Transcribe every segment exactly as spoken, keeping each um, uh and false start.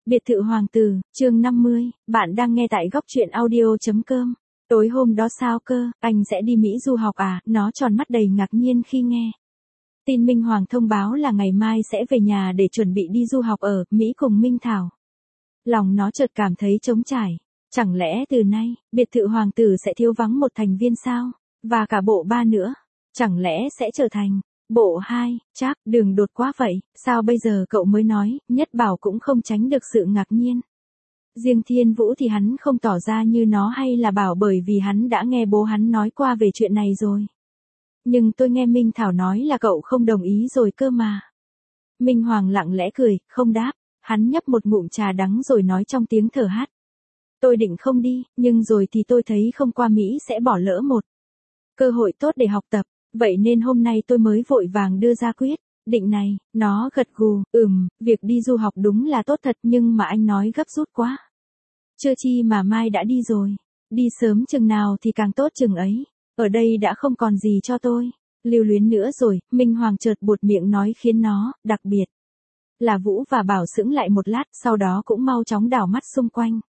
Biệt thự hoàng tử, chương năm mươi, bạn đang nghe tại góc truyện audio.com. Tối hôm đó sao cơ, anh sẽ đi Mỹ du học à, nó tròn mắt đầy ngạc nhiên khi nghe. Tin Minh Hoàng thông báo là ngày mai sẽ về nhà để chuẩn bị đi du học ở Mỹ cùng Minh Thảo. Lòng nó chợt cảm thấy trống trải. Chẳng lẽ từ nay, biệt thự hoàng tử sẽ thiếu vắng một thành viên sao? Và cả bộ ba nữa. Chẳng lẽ sẽ trở thành bộ hai, chắc, đường đột quá vậy, sao bây giờ cậu mới nói, Nhất Bảo cũng không tránh được sự ngạc nhiên. Riêng Thiên Vũ thì hắn không tỏ ra như nó hay là bảo bởi vì hắn đã nghe bố hắn nói qua về chuyện này rồi. Nhưng tôi nghe Minh Thảo nói là cậu không đồng ý rồi cơ mà. Minh Hoàng lặng lẽ cười, không đáp, hắn nhấp một ngụm trà đắng rồi nói trong tiếng thở hắt. Tôi định không đi, nhưng rồi thì tôi thấy không qua Mỹ sẽ bỏ lỡ một cơ hội tốt để học tập. Vậy nên hôm nay tôi mới vội vàng đưa ra quyết định này. Nó gật gù, ừm, việc đi du học đúng là tốt thật nhưng mà anh nói gấp rút quá. Chưa chi mà mai đã đi rồi. Đi sớm chừng nào thì càng tốt chừng ấy. Ở đây đã không còn gì cho tôi lưu luyến nữa rồi. Minh Hoàng chợt buột miệng nói khiến nó, đặc biệt là Vũ và Bảo sững lại một lát, sau đó cũng mau chóng đảo mắt xung quanh.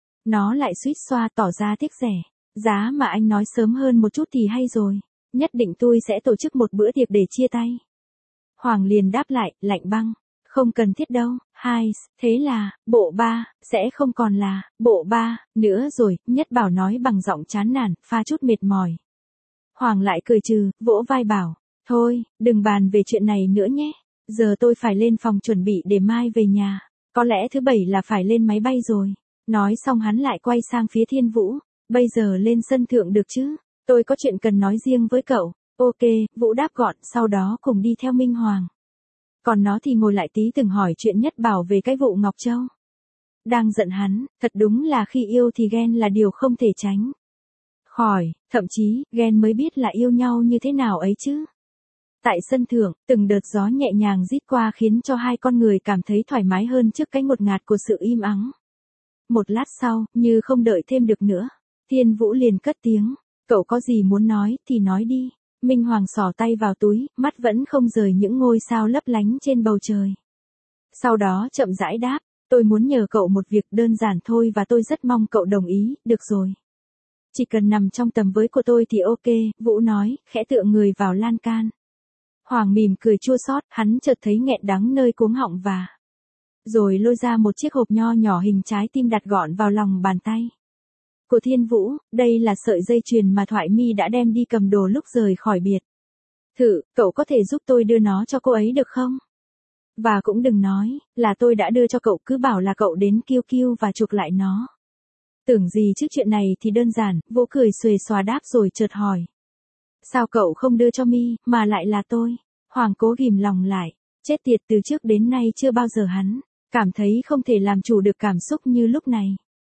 Nó lại suýt xoa tỏ ra tiếc rẻ. Giá mà anh nói sớm hơn một chút thì hay rồi. Nhất định tôi sẽ tổ chức một bữa tiệc để chia tay. Hoàng liền đáp lại, lạnh băng. Không cần thiết đâu, hai, thế là, bộ ba, sẽ không còn là, bộ ba, nữa rồi, Nhất Bảo nói bằng giọng chán nản, pha chút mệt mỏi. Hoàng lại cười trừ, vỗ vai Bảo. Thôi, đừng bàn về chuyện này nữa nhé. Giờ tôi phải lên phòng chuẩn bị để mai về nhà. Có lẽ thứ bảy là phải lên máy bay rồi. Nói xong hắn lại quay sang phía Thiên Vũ. Bây giờ lên sân thượng được chứ? Tôi có chuyện cần nói riêng với cậu. Ok, Vũ đáp gọn, sau đó cùng đi theo Minh Hoàng. Còn nó thì ngồi lại tí từng hỏi chuyện Nhất Bảo về cái vụ Ngọc Châu. Đang giận hắn, thật đúng là khi yêu thì ghen là điều không thể tránh khỏi, thậm chí, ghen mới biết là yêu nhau như thế nào ấy chứ. Tại sân thượng, từng đợt gió nhẹ nhàng rít qua khiến cho hai con người cảm thấy thoải mái hơn trước cái ngột ngạt của sự im ắng. Một lát sau, như không đợi thêm được nữa, Thiên Vũ liền cất tiếng. Cậu có gì muốn nói thì nói đi. Minh Hoàng xỏ tay vào túi, mắt vẫn không rời những ngôi sao lấp lánh trên bầu trời. Sau đó chậm rãi đáp, tôi muốn nhờ cậu một việc đơn giản thôi và tôi rất mong cậu đồng ý, được rồi. Chỉ cần nằm trong tầm với của tôi thì ok, Vũ nói, khẽ tựa người vào lan can. Hoàng mỉm cười chua xót, hắn chợt thấy nghẹn đắng nơi cuống họng và rồi lôi ra một chiếc hộp nho nhỏ hình trái tim đặt gọn vào lòng bàn tay của Thiên Vũ. Đây là sợi dây chuyền mà Thoại Mi đã đem đi cầm đồ lúc rời khỏi biệt thự, cậu có thể giúp tôi đưa nó cho cô ấy được không? Và cũng đừng nói là tôi đã đưa cho cậu, cứ bảo là cậu đến kiêu kiêu và chuộc lại nó. Tưởng gì chứ chuyện này thì đơn giản, Vũ cười xuề xòa đáp rồi chợt hỏi. Sao cậu không đưa cho Mi, mà lại là tôi? Hoàng cố ghìm lòng lại, chết tiệt, từ trước đến nay chưa bao giờ hắn cảm thấy không thể làm chủ được cảm xúc như lúc này.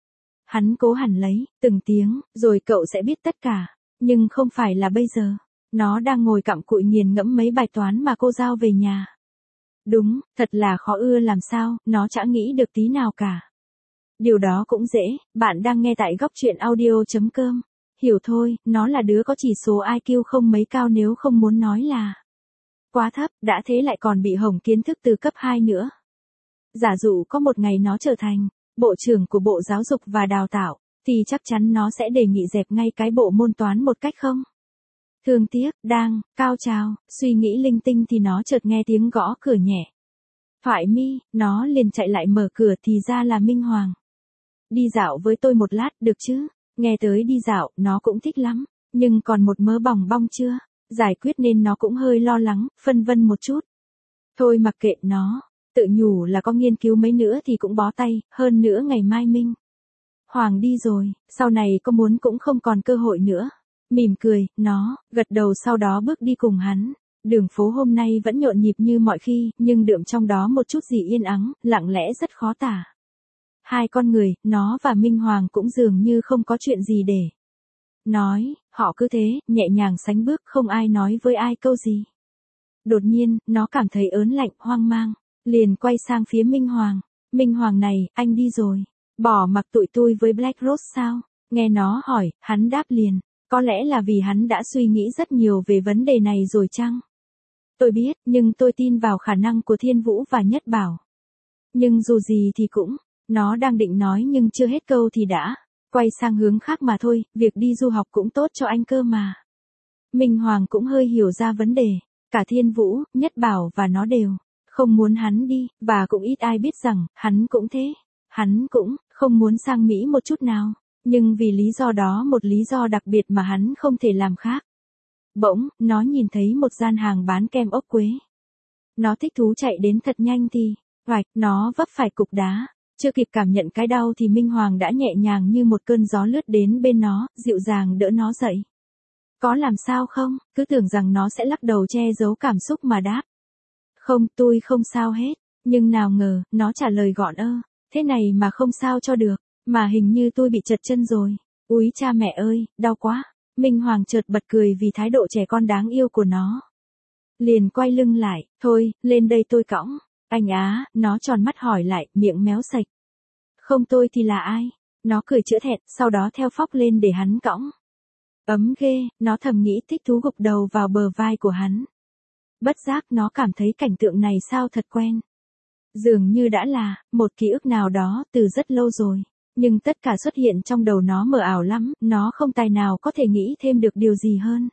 Hắn cố hẳn lấy, từng tiếng, rồi cậu sẽ biết tất cả. Nhưng không phải là bây giờ. Nó đang ngồi cặm cụi nghiền ngẫm mấy bài toán mà cô giao về nhà. Đúng, thật là khó ưa làm sao, nó chả nghĩ được tí nào cả. Điều đó cũng dễ, bạn đang nghe tại góc truyện audio.com. Hiểu thôi, nó là đứa có chỉ số i kiu không mấy cao, nếu không muốn nói là quá thấp, đã thế lại còn bị hỏng kiến thức từ cấp hai nữa. Giả dụ có một ngày nó trở thành Bộ trưởng của Bộ Giáo dục và Đào tạo, thì chắc chắn nó sẽ đề nghị dẹp ngay cái bộ môn toán một cách không thương tiếc. Đang cao trào suy nghĩ linh tinh thì nó chợt nghe tiếng gõ cửa nhẹ. Thoại Mi, nó liền chạy lại mở cửa, thì ra là Minh Hoàng. Đi dạo với tôi một lát, được chứ? Nghe tới đi dạo, nó cũng thích lắm, nhưng còn một mớ bòng bong chưa giải quyết nên nó cũng hơi lo lắng, phân vân một chút. Thôi mặc kệ nó. Tự nhủ là có nghiên cứu mấy nữa thì cũng bó tay, hơn nữa ngày mai Minh Hoàng đi rồi, sau này có muốn cũng không còn cơ hội nữa. Mỉm cười, nó gật đầu sau đó bước đi cùng hắn. Đường phố hôm nay vẫn nhộn nhịp như mọi khi, nhưng đượm trong đó một chút gì yên ắng, lặng lẽ rất khó tả. Hai con người, nó và Minh Hoàng cũng dường như không có chuyện gì để nói, họ cứ thế, nhẹ nhàng sánh bước, không ai nói với ai câu gì. Đột nhiên, nó cảm thấy ớn lạnh, hoang mang. Liền quay sang phía Minh Hoàng. Minh Hoàng này, anh đi rồi. Bỏ mặc tụi tôi với Black Rose sao? Nghe nó hỏi, hắn đáp liền. Có lẽ là vì hắn đã suy nghĩ rất nhiều về vấn đề này rồi chăng? Tôi biết, nhưng tôi tin vào khả năng của Thiên Vũ và Nhất Bảo. Nhưng dù gì thì cũng, Nó đang định nói nhưng chưa hết câu thì đã quay sang hướng khác mà thôi, việc đi du học cũng tốt cho anh cơ mà. Minh Hoàng cũng hơi hiểu ra vấn đề, cả Thiên Vũ, Nhất Bảo và nó đều không muốn hắn đi, và cũng ít ai biết rằng, hắn cũng thế. Hắn cũng không muốn sang Mỹ một chút nào, nhưng vì lý do đó, một lý do đặc biệt mà hắn không thể làm khác. Bỗng, nó nhìn thấy một gian hàng bán kem ốc quế. Nó thích thú chạy đến thật nhanh thì, oạch, nó vấp phải cục đá. Chưa kịp cảm nhận cái đau thì Minh Hoàng đã nhẹ nhàng như một cơn gió lướt đến bên nó, dịu dàng đỡ nó dậy. Có làm sao không? Cứ tưởng rằng nó sẽ lắc đầu che giấu cảm xúc mà đáp. Không, tôi không sao hết. Nhưng nào ngờ, nó trả lời gọn ơ. Thế này mà không sao cho được. Mà hình như tôi bị trật chân rồi. Úi cha mẹ ơi, đau quá. Minh Hoàng chợt bật cười vì thái độ trẻ con đáng yêu của nó. Liền quay lưng lại. Thôi, lên đây tôi cõng. Anh á, nó tròn mắt hỏi lại, miệng méo sạch. Không tôi thì là ai? Nó cười chữa thẹn, sau đó theo phóc lên để hắn cõng. Ấm ghê, nó thầm nghĩ thích thú gục đầu vào bờ vai của hắn. Bất giác nó cảm thấy cảnh tượng này sao thật quen. Dường như đã là, một ký ức nào đó từ rất lâu rồi. Nhưng tất cả xuất hiện trong đầu nó mờ ảo lắm, nó không tài nào có thể nghĩ thêm được điều gì hơn.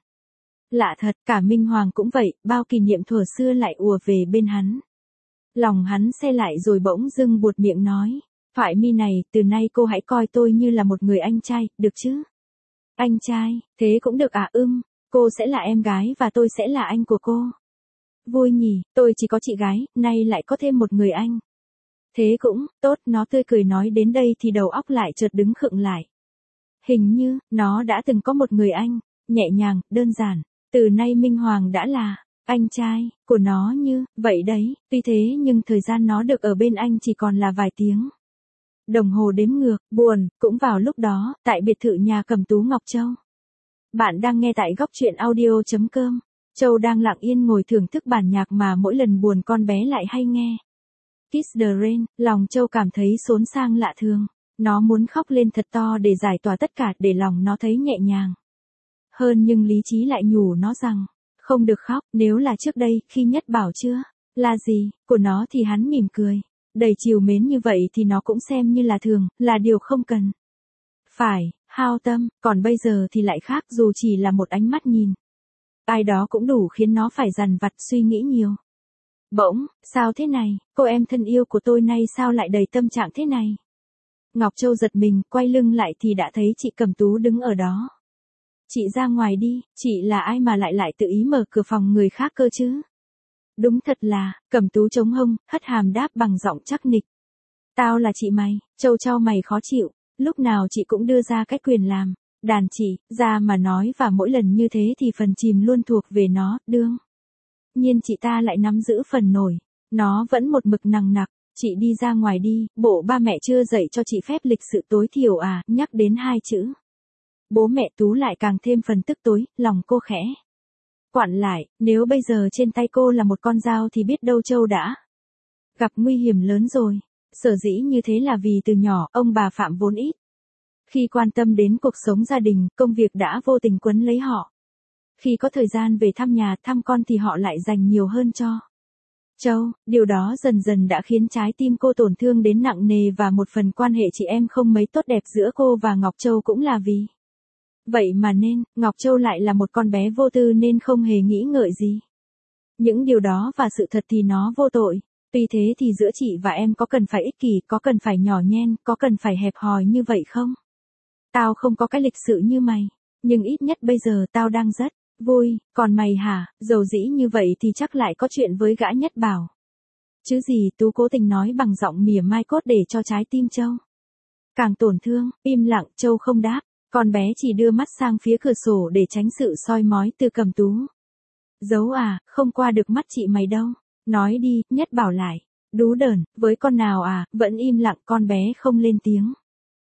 Lạ thật, cả Minh Hoàng cũng vậy, bao kỷ niệm thuở xưa lại ùa về bên hắn. Lòng hắn se lại rồi bỗng dưng buột miệng nói. Thoại mi này, từ nay cô hãy coi tôi như là một người anh trai, được chứ? Anh trai, thế cũng được à? Ưm, cô sẽ là em gái và tôi sẽ là anh của cô. Vui nhỉ, tôi chỉ có chị gái, nay lại có thêm một người anh. Thế cũng, tốt, nó tươi cười nói đến đây thì đầu óc lại chợt đứng khựng lại. Hình như, nó đã từng có một người anh, nhẹ nhàng, đơn giản, từ nay Minh Hoàng đã là anh trai của nó như, vậy đấy, tuy thế nhưng thời gian nó được ở bên anh chỉ còn là vài tiếng. Đồng hồ đếm ngược, buồn, cũng vào lúc đó, tại biệt thự nhà Cẩm Tú Ngọc Châu. Bạn đang nghe tại góc truyện audio.com. Châu đang lặng yên ngồi thưởng thức bản nhạc mà mỗi lần buồn con bé lại hay nghe. Kiss the Rain, lòng Châu cảm thấy xốn sang lạ thường. Nó muốn khóc lên thật to để giải tỏa tất cả, để lòng nó thấy nhẹ nhàng hơn, nhưng lý trí lại nhủ nó rằng, không được khóc, nếu là trước đây, khi Nhất Bảo chưa là gì của nó thì hắn mỉm cười, đầy trìu mến như vậy thì nó cũng xem như là thường, là điều không cần phải hao tâm, còn bây giờ thì lại khác, dù chỉ là một ánh mắt nhìn ai đó cũng đủ khiến nó phải dằn vặt suy nghĩ nhiều. Bỗng, sao thế này, cô em thân yêu của tôi nay sao lại đầy tâm trạng thế này? Ngọc Châu giật mình, quay lưng lại thì đã thấy chị Cẩm Tú đứng ở đó. Chị ra ngoài đi, chị là ai mà lại lại tự ý mở cửa phòng người khác cơ chứ? Đúng thật là, Cẩm Tú chống hông, hất hàm đáp bằng giọng chắc nịch. Tao là chị mày. Châu trao mày khó chịu, lúc nào chị cũng đưa ra cái quyền làm đàn chị ra mà nói, và mỗi lần như thế thì phần chìm luôn thuộc về nó, đương nhiên chị ta lại nắm giữ phần nổi. Nó vẫn một mực nằng nặc, chị đi ra ngoài đi, bộ ba mẹ chưa dạy cho chị phép lịch sự tối thiểu à? Nhắc đến hai chữ bố mẹ Tú lại càng thêm phần tức tối, lòng cô khẽ quặn lại, nếu bây giờ trên tay cô là một con dao thì biết đâu Châu đã gặp nguy hiểm lớn rồi. Sở dĩ như thế là vì từ nhỏ, ông bà Phạm vốn ít khi quan tâm đến cuộc sống gia đình, công việc đã vô tình quấn lấy họ. Khi có thời gian về thăm nhà, thăm con thì họ lại dành nhiều hơn cho Châu. Điều đó dần dần đã khiến trái tim cô tổn thương đến nặng nề, và một phần quan hệ chị em không mấy tốt đẹp giữa cô và Ngọc Châu cũng là vì vậy mà nên, Ngọc Châu lại là một con bé vô tư nên không hề nghĩ ngợi gì. Những điều đó và sự thật thì nó vô tội. Tuy thế thì giữa chị và em có cần phải ích kỷ, có cần phải nhỏ nhen, có cần phải hẹp hòi như vậy không? Tao không có cái lịch sự như mày, nhưng ít nhất bây giờ tao đang rất vui, còn mày hả? Dầu dĩ như vậy thì chắc lại có chuyện với gã Nhất Bảo. Chứ gì? Tú cố tình nói bằng giọng mỉa mai cốt để cho trái tim Châu càng tổn thương. Im lặng, Châu không đáp, con bé chỉ đưa mắt sang phía cửa sổ để tránh sự soi mói từ Cẩm Tú. Giấu à, không qua được mắt chị mày đâu. Nói đi, Nhất Bảo lại đú đờn, với con nào à? Vẫn im lặng, con bé không lên tiếng.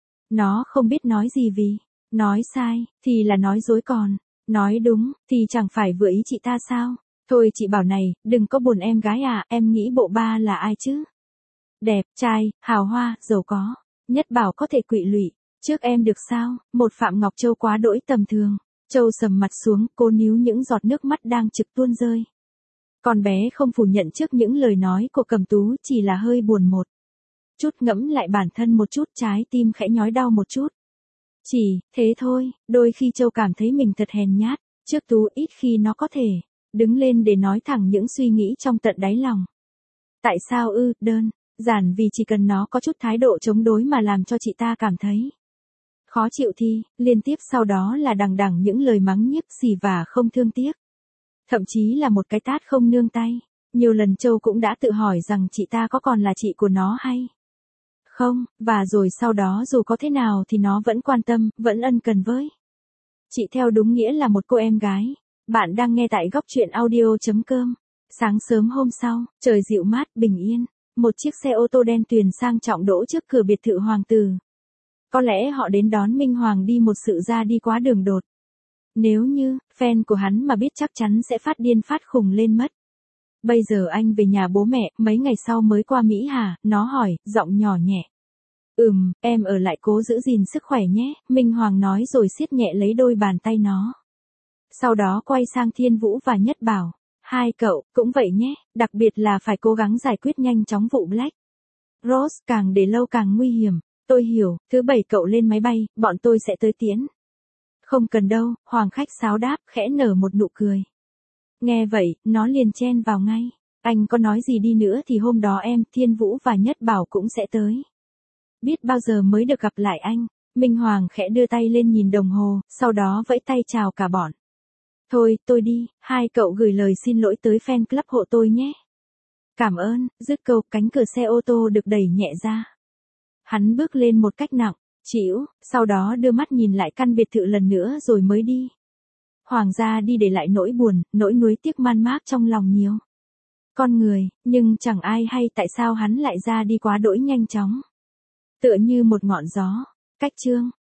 Nó không biết nói gì, vì nói sai thì là nói dối, còn nói đúng thì chẳng phải vừa ý chị ta sao? Thôi chị Bảo này, đừng có buồn em gái à, em nghĩ bộ ba là ai chứ? Đẹp trai, hào hoa, giàu có. Nhất Bảo có thể quỵ lụy trước em được sao? Một Phạm Ngọc Châu quá đỗi tầm thường. Châu sầm mặt xuống, cô níu những giọt nước mắt đang trực tuôn rơi. Con bé không phủ nhận trước những lời nói của Cẩm Tú, chỉ là hơi buồn một chút ngẫm lại bản thân một chút, trái tim khẽ nhói đau một chút. Chỉ, thế thôi, đôi khi Châu cảm thấy mình thật hèn nhát, trước Tú ít khi nó có thể đứng lên để nói thẳng những suy nghĩ trong tận đáy lòng. Tại sao ư, đơn giản vì chỉ cần nó có chút thái độ chống đối mà làm cho chị ta cảm thấy khó chịu thì, liên tiếp sau đó là đằng đằng những lời mắng nhiếc xì và không thương tiếc. Thậm chí là một cái tát không nương tay. Nhiều lần Châu cũng đã tự hỏi rằng chị ta có còn là chị của nó hay không, và rồi sau đó dù có thế nào thì nó vẫn quan tâm, vẫn ân cần với chị theo đúng nghĩa là một cô em gái. Bạn đang nghe tại góc truyện audio.com. Sáng sớm hôm sau, trời dịu mát, bình yên. Một chiếc xe ô tô đen tuyền sang trọng đỗ trước cửa biệt thự hoàng tử. Có lẽ họ đến đón Minh Hoàng đi một sự ra đi quá đường đột. Nếu như, fan của hắn mà biết chắc chắn sẽ phát điên phát khùng lên mất. Bây giờ anh về nhà bố mẹ, mấy ngày sau mới qua Mỹ hả? Nó hỏi, giọng nhỏ nhẹ. Ừm, em ở lại cố giữ gìn sức khỏe nhé, Minh Hoàng nói rồi siết nhẹ lấy đôi bàn tay nó. Sau đó quay sang Thiên Vũ và Nhất Bảo. Hai cậu, cũng vậy nhé, đặc biệt là phải cố gắng giải quyết nhanh chóng vụ Black Rose, càng để lâu càng nguy hiểm. Tôi hiểu, thứ bảy cậu lên máy bay, bọn tôi sẽ tới tiễn. Không cần đâu, Hoàng khách sáo đáp, khẽ nở một nụ cười. Nghe vậy, nó liền chen vào ngay. Anh có nói gì đi nữa thì hôm đó em, Thiên Vũ và Nhất Bảo cũng sẽ tới. Biết bao giờ mới được gặp lại anh. Minh Hoàng khẽ đưa tay lên nhìn đồng hồ, sau đó vẫy tay chào cả bọn. Thôi, tôi đi, hai cậu gửi lời xin lỗi tới fan club hộ tôi nhé. Cảm ơn, dứt câu, cánh cửa xe ô tô được đẩy nhẹ ra. Hắn bước lên một cách nặng, trĩu, sau đó đưa mắt nhìn lại căn biệt thự lần nữa rồi mới đi. Hoàng gia đi để lại nỗi buồn, nỗi nuối tiếc man mác trong lòng nhiều con người, nhưng chẳng ai hay tại sao hắn lại ra đi quá đỗi nhanh chóng. Tựa như một ngọn gió. Cách chương